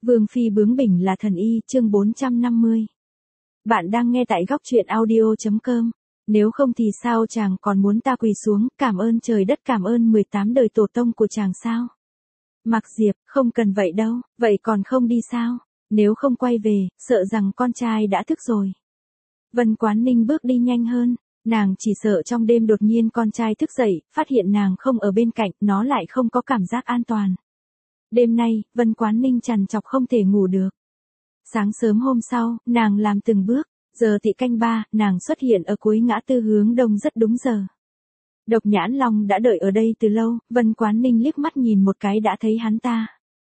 Vương phi bướng bỉnh là thần y, chương 450. Bạn đang nghe tại góc truyện audio.com. Nếu không thì sao chàng còn muốn ta quỳ xuống, cảm ơn trời đất, cảm ơn 18 đời tổ tông của chàng sao? Mạc Diệp, không cần vậy đâu, vậy còn không đi sao? Nếu không quay về, sợ rằng con trai đã thức rồi. Vân Quán Ninh bước đi nhanh hơn, nàng chỉ sợ trong đêm đột nhiên con trai thức dậy, phát hiện nàng không ở bên cạnh, nó lại không có cảm giác an toàn. Đêm nay, Vân Quán Ninh trằn trọc không thể ngủ được. Sáng sớm hôm sau, nàng làm từng bước, giờ thì canh 3, nàng xuất hiện ở cuối ngã tư hướng đông rất đúng giờ. Độc Nhãn Long đã đợi ở đây từ lâu, Vân Quán Ninh liếc mắt nhìn một cái đã thấy hắn ta.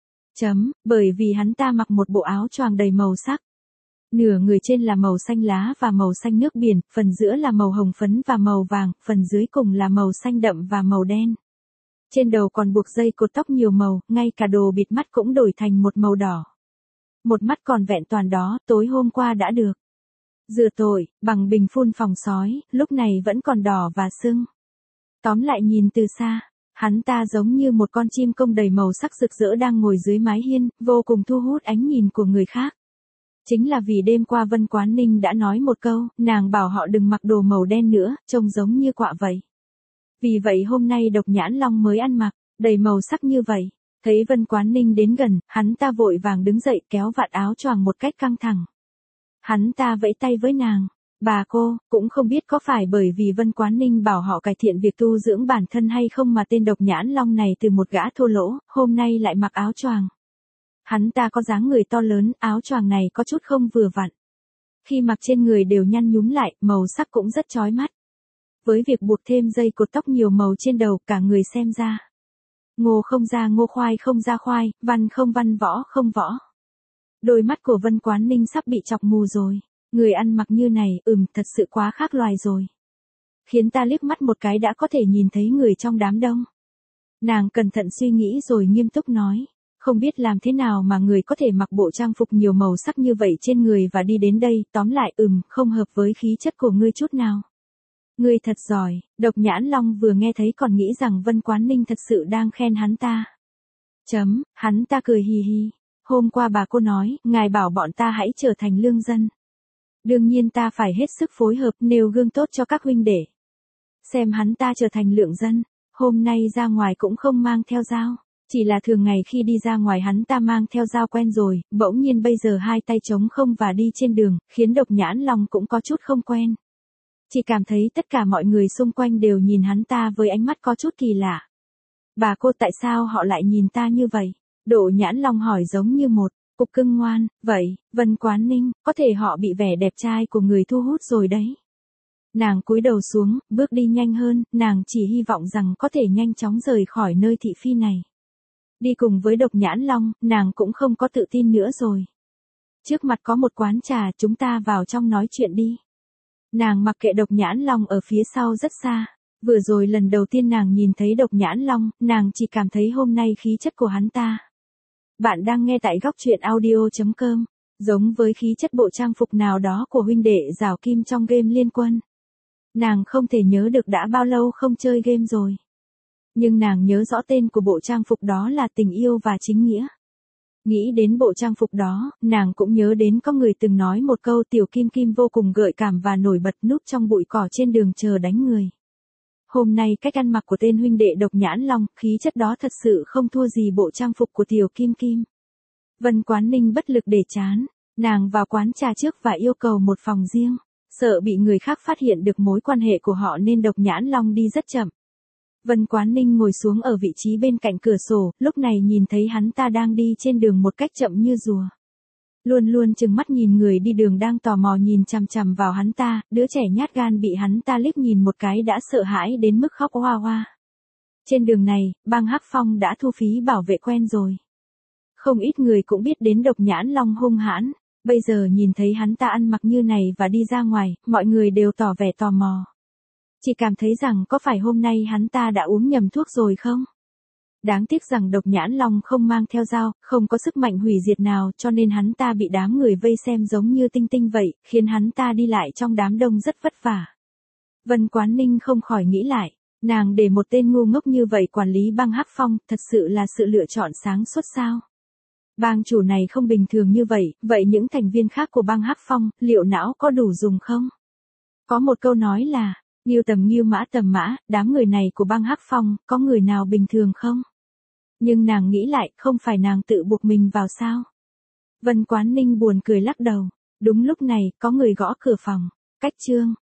Bởi vì hắn ta mặc một bộ áo choàng đầy màu sắc. Nửa người trên là màu xanh lá và màu xanh nước biển, phần giữa là màu hồng phấn và màu vàng, phần dưới cùng là màu xanh đậm và màu đen. Trên đầu còn buộc dây cột tóc nhiều màu, ngay cả đồ bịt mắt cũng đổi thành một màu đỏ. Một mắt còn vẹn toàn đó, tối hôm qua đã được rửa tội, bằng bình phun phòng sói, lúc này vẫn còn đỏ và sưng. Tóm lại nhìn từ xa, hắn ta giống như một con chim công đầy màu sắc rực rỡ đang ngồi dưới mái hiên, vô cùng thu hút ánh nhìn của người khác. Chính là vì đêm qua Vân Quán Ninh đã nói một câu, nàng bảo họ đừng mặc đồ màu đen nữa, trông giống như quạ vậy. Vì vậy hôm nay Độc Nhãn Long mới ăn mặc, đầy màu sắc như vậy. Thấy Vân Quán Ninh đến gần, hắn ta vội vàng đứng dậy kéo vạt áo choàng một cách căng thẳng. Hắn ta vẫy tay với nàng. Bà cô, cũng không biết có phải bởi vì Vân Quán Ninh bảo họ cải thiện việc tu dưỡng bản thân hay không mà tên Độc Nhãn Long này từ một gã thô lỗ, hôm nay lại mặc áo choàng. Hắn ta có dáng người to lớn, áo choàng này có chút không vừa vặn. Khi mặc trên người đều nhăn nhúm lại, màu sắc cũng rất chói mắt. Với việc buộc thêm dây cột tóc nhiều màu trên đầu, cả người xem ra. Ngô không ra ngô, khoai không ra khoai, văn không văn, võ không võ. Đôi mắt của Vân Quán Ninh sắp bị chọc mù rồi. Người ăn mặc như này, thật sự quá khác loài rồi. Khiến ta liếc mắt một cái đã có thể nhìn thấy người trong đám đông. Nàng cẩn thận suy nghĩ rồi nghiêm túc nói. Không biết làm thế nào mà người có thể mặc bộ trang phục nhiều màu sắc như vậy trên người và đi đến đây, tóm lại không hợp với khí chất của ngươi chút nào. Ngươi thật giỏi, Độc Nhãn Long vừa nghe thấy còn nghĩ rằng Vân Quán Ninh thật sự đang khen hắn ta. Hắn ta cười hì hì. Hôm qua bà cô nói, ngài bảo bọn ta hãy trở thành lương dân. Đương nhiên ta phải hết sức phối hợp nêu gương tốt cho các huynh đệ. Xem hắn ta trở thành lượng dân, hôm nay ra ngoài cũng không mang theo dao. Chỉ là thường ngày khi đi ra ngoài hắn ta mang theo dao quen rồi, bỗng nhiên bây giờ hai tay trống không và đi trên đường, khiến Độc Nhãn Long cũng có chút không quen. Chỉ cảm thấy tất cả mọi người xung quanh đều nhìn hắn ta với ánh mắt có chút kỳ lạ. Bà cô, tại sao họ lại nhìn ta như vậy? Độc Nhãn Long hỏi giống như một cục cưng ngoan. Vậy, Vân Quán Ninh, có thể họ bị vẻ đẹp trai của người thu hút rồi đấy. Nàng cúi đầu xuống, bước đi nhanh hơn, nàng chỉ hy vọng rằng có thể nhanh chóng rời khỏi nơi thị phi này. Đi cùng với Độc Nhãn Long, nàng cũng không có tự tin nữa rồi. Trước mặt có một quán trà, chúng ta vào trong nói chuyện đi. Nàng mặc kệ Độc Nhãn Long ở phía sau rất xa. Vừa rồi lần đầu tiên nàng nhìn thấy Độc Nhãn Long, nàng chỉ cảm thấy hôm nay khí chất của hắn ta. Bạn đang nghe tại góc truyện audio.com, giống với khí chất bộ trang phục nào đó của huynh đệ Giảo Kim trong game Liên Quân. Nàng không thể nhớ được đã bao lâu không chơi game rồi. Nhưng nàng nhớ rõ tên của bộ trang phục đó là Tình Yêu và Chính Nghĩa. Nghĩ đến bộ trang phục đó, nàng cũng nhớ đến có người từng nói một câu Tiểu Kim Kim vô cùng gợi cảm và nổi bật núp trong bụi cỏ trên đường chờ đánh người. Hôm nay cách ăn mặc của tên huynh đệ Độc Nhãn Long, khí chất đó thật sự không thua gì bộ trang phục của Tiểu Kim Kim. Vân Quán Ninh bất lực để chán, nàng vào quán trà trước và yêu cầu một phòng riêng. Sợ bị người khác phát hiện được mối quan hệ của họ nên Độc Nhãn Long đi rất chậm. Vân Quán Ninh ngồi xuống ở vị trí bên cạnh cửa sổ, lúc này nhìn thấy hắn ta đang đi trên đường một cách chậm như rùa. Luôn luôn trừng mắt nhìn người đi đường đang tò mò nhìn chằm chằm vào hắn ta, đứa trẻ nhát gan bị hắn ta liếc nhìn một cái đã sợ hãi đến mức khóc oa oa. Trên đường này, bang Hắc Phong đã thu phí bảo vệ quen rồi. Không ít người cũng biết đến Độc Nhãn Long hung hãn, bây giờ nhìn thấy hắn ta ăn mặc như này và đi ra ngoài, mọi người đều tỏ vẻ tò mò. Chỉ cảm thấy rằng có phải hôm nay hắn ta đã uống nhầm thuốc rồi không? Đáng tiếc rằng Độc Nhãn Long không mang theo dao, không có sức mạnh hủy diệt nào cho nên hắn ta bị đám người vây xem giống như tinh tinh vậy, khiến hắn ta đi lại trong đám đông rất vất vả. Vân Quán Ninh không khỏi nghĩ lại, nàng để một tên ngu ngốc như vậy quản lý bang Hắc Phong, thật sự là sự lựa chọn sáng suốt sao? Bang chủ này không bình thường như vậy, vậy những thành viên khác của bang Hắc Phong, liệu não có đủ dùng không? Có một câu nói là, Ngưu tầm ngưu mã tầm mã, đám người này của bang Hắc Phong, có người nào bình thường không? Nhưng nàng nghĩ lại, không phải nàng tự buộc mình vào sao? Vân Quán Ninh buồn cười lắc đầu. Đúng lúc này, có người gõ cửa phòng. Cách Trương.